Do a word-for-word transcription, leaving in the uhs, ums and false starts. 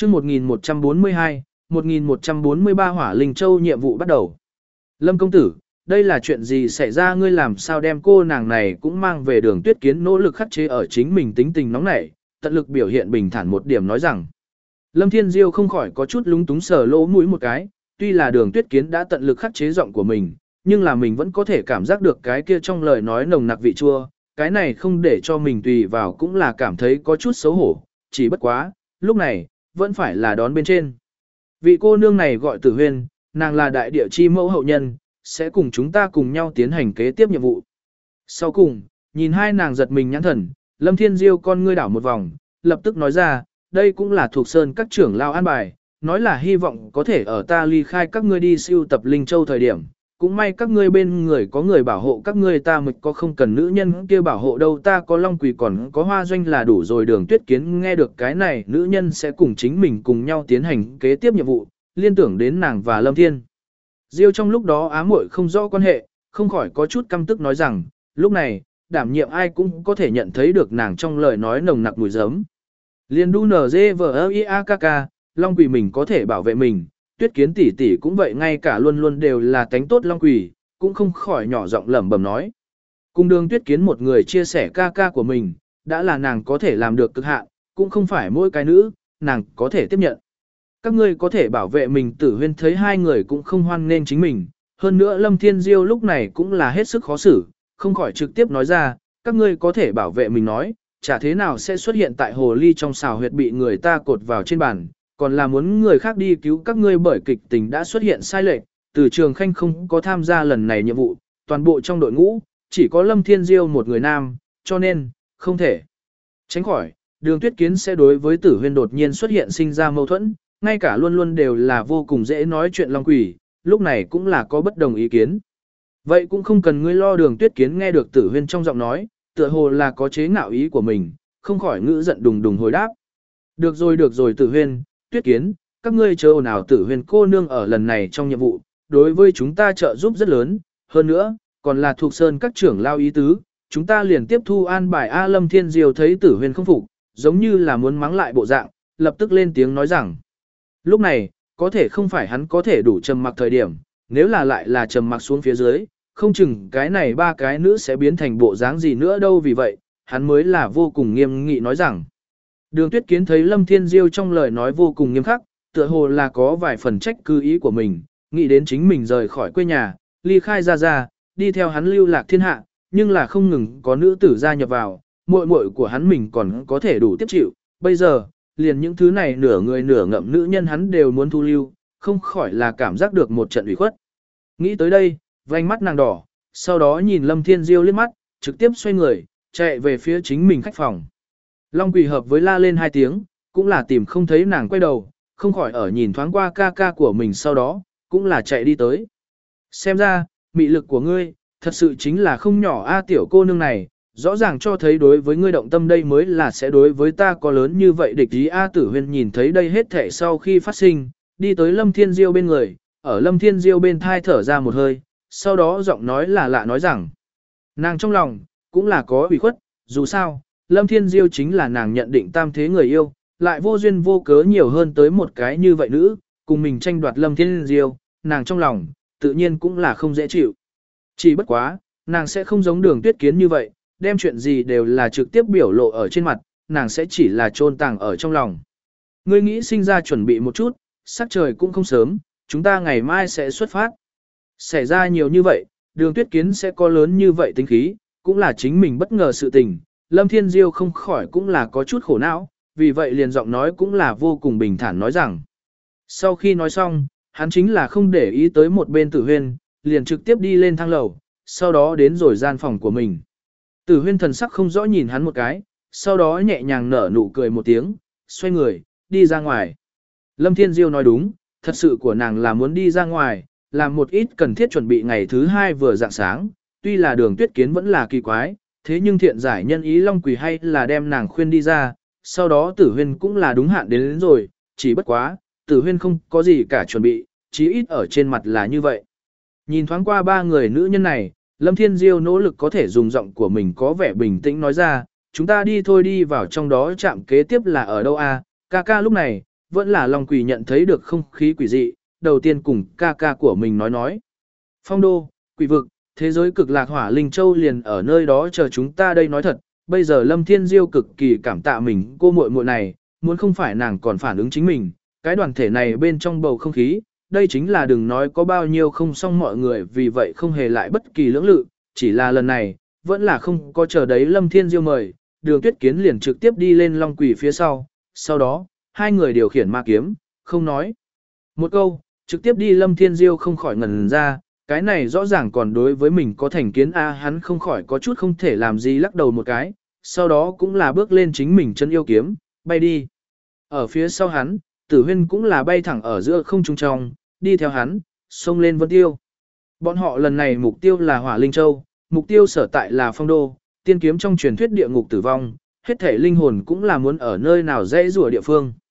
chương một nghìn một trăm bốn mươi hai, một nghìn một trăm bốn mươi ba Hỏa Linh Châu nhiệm vụ bắt đầu. Lâm công tử, đây là chuyện gì xảy ra, ngươi làm sao đem cô nàng này cũng mang về Đường Tuyết Kiến nỗ lực khắc chế ở chính mình tính tình nóng nảy, tận lực biểu hiện bình thản một điểm nói rằng. Lâm Thiên Diêu không khỏi có chút lúng túng sờ lỗ mũi một cái, tuy là Đường Tuyết Kiến đã tận lực khắc chế giọng của mình, nhưng là mình vẫn có thể cảm giác được cái kia trong lời nói nồng nặc vị chua, cái này không để cho mình tùy vào cũng là cảm thấy có chút xấu hổ, chỉ bất quá, lúc này, vẫn phải là đón bên trên. Vị cô nương này gọi Tử Huyên, nàng là đại địa chi mẫu hậu nhân, sẽ cùng chúng ta cùng nhau tiến hành kế tiếp nhiệm vụ. Sau cùng, nhìn hai nàng giật mình nhãn thần, Lâm Thiên Diêu con ngươi đảo một vòng, lập tức nói ra, đây cũng là thuộc sơn các trưởng lao an bài, nói là hy vọng có thể ở ta ly khai các ngươi đi siêu tập Linh Châu thời điểm. Cũng may các ngươi bên người có người bảo hộ các ngươi, ta mực có không cần nữ nhân kia bảo hộ đâu, ta có Long Quỳ còn có Hoa Doanh là đủ rồi. Đường Tuyết Kiến nghe được cái này nữ nhân sẽ cùng chính mình cùng nhau tiến hành kế tiếp nhiệm vụ, liên tưởng đến nàng và Lâm Thiên Diêu trong lúc đó ám muội không rõ quan hệ, không khỏi có chút căm tức nói rằng, lúc này, đảm nhiệm ai cũng có thể nhận thấy được nàng trong lời nói nồng nặc mùi giấm. Liên đu nờ dê vờ i a k k, Long Quỳ mình có thể bảo vệ mình. Tuyết Kiến tỷ tỷ cũng vậy, ngay cả luôn luôn đều là tánh tốt Long Quỳ, cũng không khỏi nhỏ giọng lẩm bẩm nói. Cùng Đường Tuyết Kiến một người chia sẻ ca ca của mình, đã là nàng có thể làm được cực hạn, cũng không phải mỗi cái nữ, nàng có thể tiếp nhận. Các ngươi có thể bảo vệ mình. Tử Huyên thấy hai người cũng không hoan nên chính mình, hơn nữa Lâm Thiên Diêu lúc này cũng là hết sức khó xử, không khỏi trực tiếp nói ra, các ngươi có thể bảo vệ mình nói, chả thế nào sẽ xuất hiện tại hồ ly trong xào huyệt bị người ta cột vào trên bàn. Còn là muốn người khác đi cứu các ngươi, bởi kịch tình đã xuất hiện sai lệch, Từ Trường Khanh không có tham gia lần này nhiệm vụ, toàn bộ trong đội ngũ, chỉ có Lâm Thiên Diêu một người nam, cho nên, không thể tránh khỏi, Đường Tuyết Kiến sẽ đối với Tử Huyên đột nhiên xuất hiện sinh ra mâu thuẫn, ngay cả luôn luôn đều là vô cùng dễ nói chuyện Long Quỷ, lúc này cũng là có bất đồng ý kiến. Vậy cũng không cần ngươi lo. Đường Tuyết Kiến nghe được Tử Huyên trong giọng nói, tựa hồ là có chế ngạo ý của mình, không khỏi ngữ giận đùng đùng hồi đáp. Được rồi được rồi Tử Huyên, Tuyết Kiến, các ngươi chớ ồn ào. Tử Huyên cô nương ở lần này trong nhiệm vụ, đối với chúng ta trợ giúp rất lớn, hơn nữa, còn là thuộc sơn các trưởng lao ý tứ, chúng ta liền tiếp thu an bài. A Lâm Thiên Diêu thấy Tử Huyên không phục, giống như là muốn mắng lại bộ dạng, lập tức lên tiếng nói rằng, lúc này, có thể không phải hắn có thể đủ trầm mặc thời điểm, nếu là lại là trầm mặc xuống phía dưới, không chừng cái này ba cái nữ sẽ biến thành bộ dáng gì nữa đâu. Vì vậy, hắn mới là vô cùng nghiêm nghị nói rằng, Đường Tuyết Kiến thấy Lâm Thiên Diêu trong lời nói vô cùng nghiêm khắc, tựa hồ là có vài phần trách cứ ý của mình, nghĩ đến chính mình rời khỏi quê nhà, ly khai ra ra, đi theo hắn lưu lạc thiên hạ, nhưng là không ngừng có nữ tử gia nhập vào, muội muội của hắn mình còn có thể đủ tiếp chịu, bây giờ, liền những thứ này nửa người nửa ngậm nữ nhân hắn đều muốn thu lưu, không khỏi là cảm giác được một trận ủy khuất. Nghĩ tới đây, vành mắt nàng đỏ, sau đó nhìn Lâm Thiên Diêu liếc mắt, trực tiếp xoay người, chạy về phía chính mình khách phòng. Long Quỳ hợp với la lên hai tiếng, cũng là tìm không thấy nàng quay đầu, không khỏi ở nhìn thoáng qua ca ca của mình, sau đó, cũng là chạy đi tới. Xem ra, mị lực của ngươi, thật sự chính là không nhỏ a. Tiểu cô nương này, rõ ràng cho thấy đối với ngươi động tâm, đây mới là sẽ đối với ta có lớn như vậy địch ý a. Tử Huyên nhìn thấy đây hết thể sau khi phát sinh, đi tới Lâm Thiên Diêu bên người, ở Lâm Thiên Diêu bên thai thở ra một hơi, sau đó giọng nói là lạ nói rằng, nàng trong lòng, cũng là có ủy khuất, dù sao, Lâm Thiên Diêu chính là nàng nhận định tam thế người yêu, lại vô duyên vô cớ nhiều hơn tới một cái như vậy nữ, cùng mình tranh đoạt Lâm Thiên Diêu, nàng trong lòng, tự nhiên cũng là không dễ chịu. Chỉ bất quá, nàng sẽ không giống Đường Tuyết Kiến như vậy, đem chuyện gì đều là trực tiếp biểu lộ ở trên mặt, nàng sẽ chỉ là chôn tàng ở trong lòng. Ngươi nghĩ sinh ra chuẩn bị một chút, sắc trời cũng không sớm, chúng ta ngày mai sẽ xuất phát. Xảy ra nhiều như vậy, Đường Tuyết Kiến sẽ có lớn như vậy tính khí, cũng là chính mình bất ngờ sự tình. Lâm Thiên Diêu không khỏi cũng là có chút khổ não, vì vậy liền giọng nói cũng là vô cùng bình thản nói rằng. Sau khi nói xong, hắn chính là không để ý tới một bên Tử Huyên, liền trực tiếp đi lên thang lầu, sau đó đến rồi gian phòng của mình. Tử Huyên thần sắc không rõ nhìn hắn một cái, sau đó nhẹ nhàng nở nụ cười một tiếng, xoay người, đi ra ngoài. Lâm Thiên Diêu nói đúng, thật sự của nàng là muốn đi ra ngoài, làm một ít cần thiết chuẩn bị ngày thứ hai vừa dạng sáng, tuy là Đường Tuyết Kiến vẫn là kỳ quái, thế nhưng thiện giải nhân ý Long Quỳ hay là đem nàng khuyên đi ra, sau đó Tử Huyên cũng là đúng hạn đến, đến rồi, chỉ bất quá, Tử Huyên không có gì cả chuẩn bị, chí ít ở trên mặt là như vậy. Nhìn thoáng qua ba người nữ nhân này, Lâm Thiên Diêu nỗ lực có thể dùng giọng của mình có vẻ bình tĩnh nói ra, chúng ta đi thôi. Đi vào trong đó, trạm kế tiếp là ở đâu a? Ca ca lúc này, vẫn là Long Quỷ nhận thấy được không khí quỷ dị, đầu tiên cùng ca ca của mình nói nói. Phong đô, quỷ vực, thế giới cực lạc hỏa linh châu liền ở nơi đó chờ chúng ta đây nói thật, bây giờ Lâm Thiên Diêu cực kỳ cảm tạ mình cô muội muội này, muốn không phải nàng còn phản ứng chính mình, cái đoàn thể này bên trong bầu không khí, đây chính là đừng nói có bao nhiêu không xong mọi người vì vậy không hề lại bất kỳ lưỡng lự, chỉ là lần này, vẫn là không có chờ đấy Lâm Thiên Diêu mời, Đường Tuyết Kiến liền trực tiếp đi lên Long Quỷ phía sau, sau đó, hai người điều khiển ma kiếm, không nói một câu, trực tiếp đi Lâm Thiên Diêu không khỏi ngẩn ra, cái này rõ ràng còn đối với mình có thành kiến a hắn không khỏi có chút không thể làm gì lắc đầu một cái, sau đó cũng là bước lên chính mình chân yêu kiếm, bay đi. Ở phía sau hắn, Tử Huyên cũng là bay thẳng ở giữa không trung trong, đi theo hắn, xông lên Vân Tiêu. Bọn họ lần này mục tiêu là Hỏa Linh Châu, mục tiêu sở tại là Phong Đô, tiên kiếm trong truyền thuyết địa ngục tử vong, hết thể linh hồn cũng là muốn ở nơi nào dễ rủa địa phương.